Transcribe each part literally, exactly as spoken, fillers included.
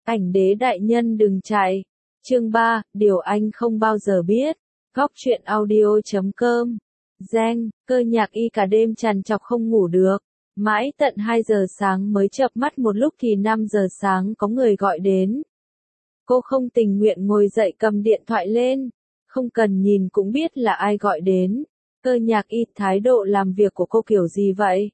Ảnh đế đại nhân đừng chạy. Chương ba, điều anh không bao giờ biết. Góc truyện audio chấm com. Giang, Cơ Nhạc Y cả đêm trằn trọc không ngủ được. Mãi tận hai giờ sáng mới chợp mắt, một lúc thì năm giờ sáng có người gọi đến. Cô không tình nguyện ngồi dậy cầm điện thoại lên. Không cần nhìn cũng biết là ai gọi đến. Cơ Nhạc Y, thái độ làm việc của cô kiểu gì vậy?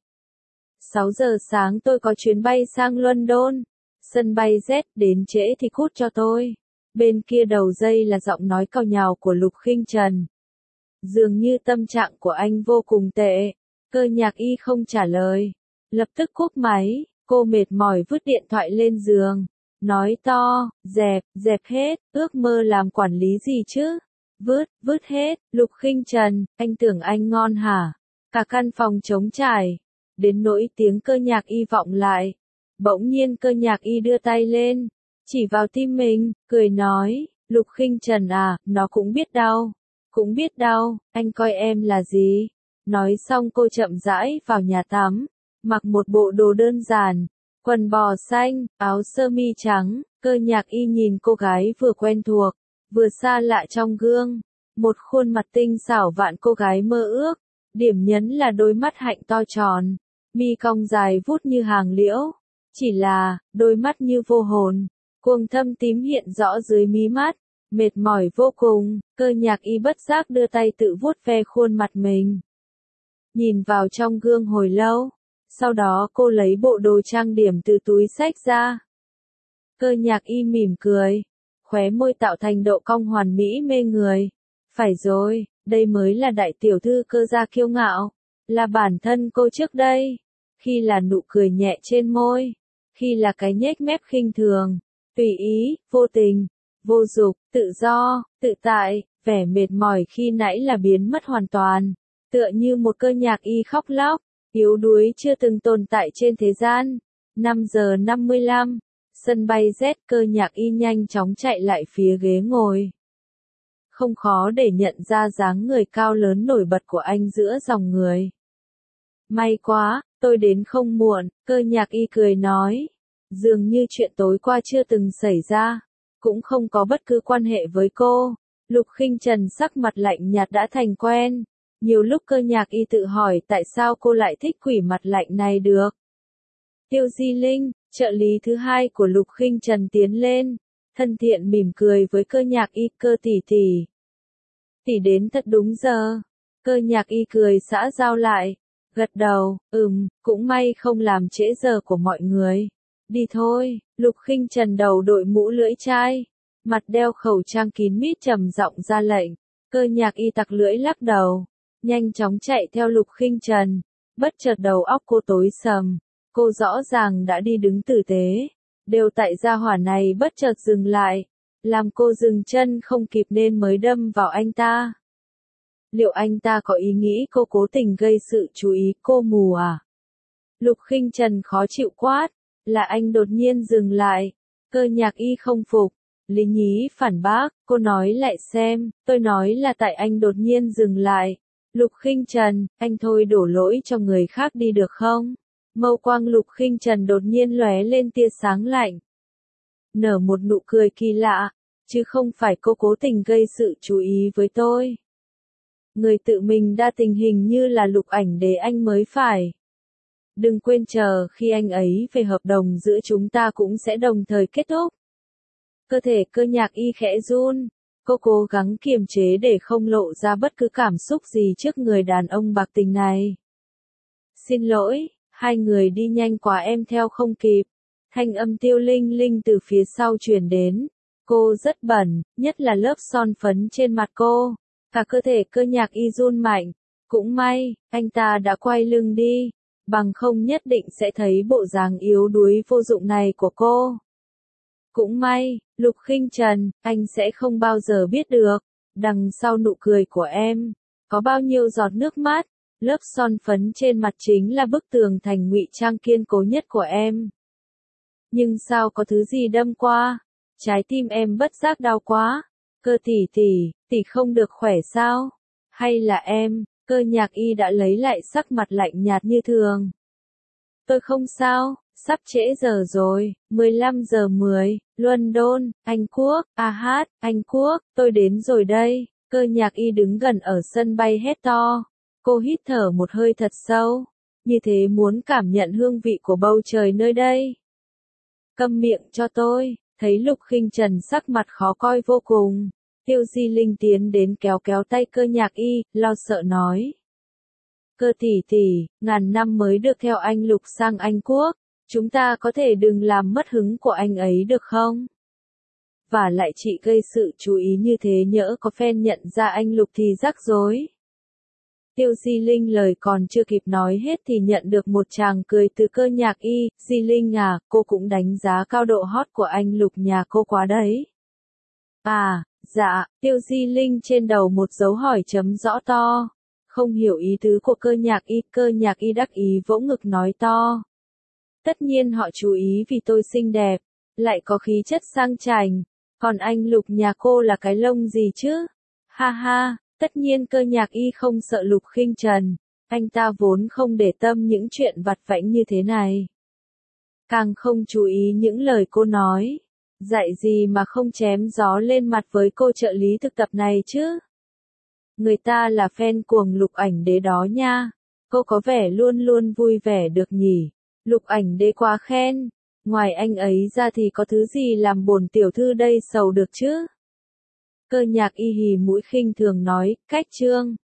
sáu giờ sáng tôi có chuyến bay sang London. Sân bay Z, đến trễ thì cút cho tôi. Bên kia đầu dây là giọng nói càu nhàu của Lục Khinh Trần. Dường như tâm trạng của anh vô cùng tệ. Cơ Nhạc Y không trả lời. Lập tức cúp máy, cô mệt mỏi vứt điện thoại lên giường. Nói to, dẹp, dẹp hết, ước mơ làm quản lý gì chứ? Vứt, vứt hết. Lục Khinh Trần, anh tưởng anh ngon hả? Cả căn phòng trống trải. Đến nỗi tiếng Cơ Nhạc Y vọng lại. Bỗng nhiên Cơ Nhạc Y đưa tay lên, chỉ vào tim mình, cười nói, Lục Khinh Trần à, nó cũng biết đau, cũng biết đau, anh coi em là gì? Nói xong cô chậm rãi vào nhà tắm, mặc một bộ đồ đơn giản, quần bò xanh, áo sơ mi trắng. Cơ Nhạc Y nhìn cô gái vừa quen thuộc, vừa xa lạ trong gương, một khuôn mặt tinh xảo vạn cô gái mơ ước, điểm nhấn là đôi mắt hạnh to tròn, mi cong dài vút như hàng liễu. Chỉ là, đôi mắt như vô hồn, cuồng thâm tím hiện rõ dưới mí mắt, mệt mỏi vô cùng. Cơ Nhạc Y bất giác đưa tay tự vuốt ve khuôn mặt mình. Nhìn vào trong gương hồi lâu, sau đó cô lấy bộ đồ trang điểm từ túi xách ra. Cơ Nhạc Y mỉm cười, khóe môi tạo thành độ cong hoàn mỹ mê người. Phải rồi, đây mới là đại tiểu thư Cơ gia kiêu ngạo, là bản thân cô trước đây. Khi là nụ cười nhẹ trên môi, khi là cái nhếch mép khinh thường, tùy ý, vô tình, vô dục, tự do, tự tại, vẻ mệt mỏi khi nãy là biến mất hoàn toàn, tựa như một Cơ Nhạc Y khóc lóc, yếu đuối chưa từng tồn tại trên thế gian. năm giờ năm mươi lăm, sân bay Z, Cơ Nhạc Y nhanh chóng chạy lại phía ghế ngồi. Không khó để nhận ra dáng người cao lớn nổi bật của anh giữa dòng người. May quá, tôi đến không muộn, Cơ Nhạc Y cười nói. Dường như chuyện tối qua chưa từng xảy ra, cũng không có bất cứ quan hệ với cô. Lục Khinh Trần sắc mặt lạnh nhạt đã thành quen. Nhiều lúc Cơ Nhạc Y tự hỏi tại sao cô lại thích quỷ mặt lạnh này được. Tiêu Di Linh, trợ lý thứ hai của Lục Khinh Trần tiến lên, thân thiện mỉm cười với Cơ Nhạc Y. Cơ tỷ tỷ. Tỷ đến thật đúng giờ. Cơ Nhạc Y cười xã giao lại. Gật đầu, ừm, cũng may không làm trễ giờ của mọi người. Đi thôi. Lục Khinh Trần đầu đội mũ lưỡi chai, mặt đeo khẩu trang kín mít trầm giọng ra lệnh. Cơ Nhạc Y tặc lưỡi lắc đầu, nhanh chóng chạy theo Lục Khinh Trần. Bất chợt đầu óc cô tối sầm, cô rõ ràng đã đi đứng tử tế, đều tại gia hỏa này bất chợt dừng lại, làm cô dừng chân không kịp nên mới đâm vào anh ta. Liệu anh ta có ý nghĩ cô cố tình gây sự chú ý cô mù à? Lục Khinh Trần khó chịu quát, là anh đột nhiên dừng lại. Cơ Nhạc Y không phục, lý nhí phản bác, cô nói lại xem, tôi nói là tại anh đột nhiên dừng lại. Lục Khinh Trần, anh thôi đổ lỗi cho người khác đi được không? Mâu quang Lục Khinh Trần đột nhiên lóe lên tia sáng lạnh. Nở một nụ cười kỳ lạ, chứ không phải cô cố tình gây sự chú ý với tôi. Người tự mình đa tình hình như là Lục Ảnh Đế anh mới phải. Đừng quên chờ khi anh ấy về hợp đồng giữa chúng ta cũng sẽ đồng thời kết thúc. Cơ thể Cơ Nhạc Y khẽ run, cô cố gắng kiềm chế để không lộ ra bất cứ cảm xúc gì trước người đàn ông bạc tình này. Xin lỗi, hai người đi nhanh quá em theo không kịp. Thanh âm Tiêu Linh Linh từ phía sau truyền đến. Cô rất bẩn, nhất là lớp son phấn trên mặt cô. Cả cơ thể Cơ Nhạc Y run mạnh. Cũng may, anh ta đã quay lưng đi, bằng không nhất định sẽ thấy bộ dáng yếu đuối vô dụng này của cô. Cũng may, Lục Khinh Trần, anh sẽ không bao giờ biết được, đằng sau nụ cười của em, có bao nhiêu giọt nước mắt, lớp son phấn trên mặt chính là bức tường thành ngụy trang kiên cố nhất của em. Nhưng sao có thứ gì đâm qua, trái tim em bất giác đau quá. Cơ tỷ tỷ, tỷ không được khỏe sao? Hay là em? Cơ Nhạc Y đã lấy lại sắc mặt lạnh nhạt như thường. Tôi không sao, Sắp trễ giờ rồi, mười lăm giờ mười, London, Anh Quốc, a hát, Anh Quốc, tôi đến rồi đây. Cơ nhạc y đứng gần ở sân bay hét to. Cô hít thở một hơi thật sâu, như thế muốn cảm nhận hương vị của bầu trời nơi đây. Câm miệng cho tôi, thấy Lục Khinh Trần sắc mặt khó coi vô cùng. Tiêu Di Linh tiến đến kéo kéo tay cơ nhạc y, lo sợ nói. Cơ tỷ tỷ, ngàn năm mới được theo anh Lục sang Anh Quốc, chúng ta có thể đừng làm mất hứng của anh ấy được không? Và lại chị gây sự chú ý như thế nhỡ có fan nhận ra anh Lục thì rắc rối. Tiêu Di Linh lời còn chưa kịp nói hết thì nhận được một tràng cười từ cơ nhạc y. Di Linh à, cô cũng đánh giá cao độ hot của anh Lục nhà cô quá đấy. À, dạ, Tiêu Di Linh trên đầu một dấu hỏi chấm rõ to. Không hiểu ý tứ của cơ nhạc y, cơ nhạc y đắc ý vỗ ngực nói to. Tất nhiên họ chú ý vì tôi xinh đẹp, lại có khí chất sang chảnh, còn anh Lục nhà cô là cái lông gì chứ? Ha ha, tất nhiên cơ nhạc y không sợ Lục Khinh Trần, anh ta vốn không để tâm những chuyện vặt vãnh như thế này. Càng không chú ý những lời cô nói, dạy gì mà không chém gió lên mặt với cô trợ lý thực tập này chứ? Người ta là fan cuồng Lục Ảnh Đế đó nha, cô có vẻ luôn luôn vui vẻ được nhỉ? Lục Ảnh Đế quá khen, ngoài anh ấy ra thì có thứ gì làm bổn tiểu thư đây sầu được chứ? Cơ nhạc y hì mũi khinh thường nói, cách trương.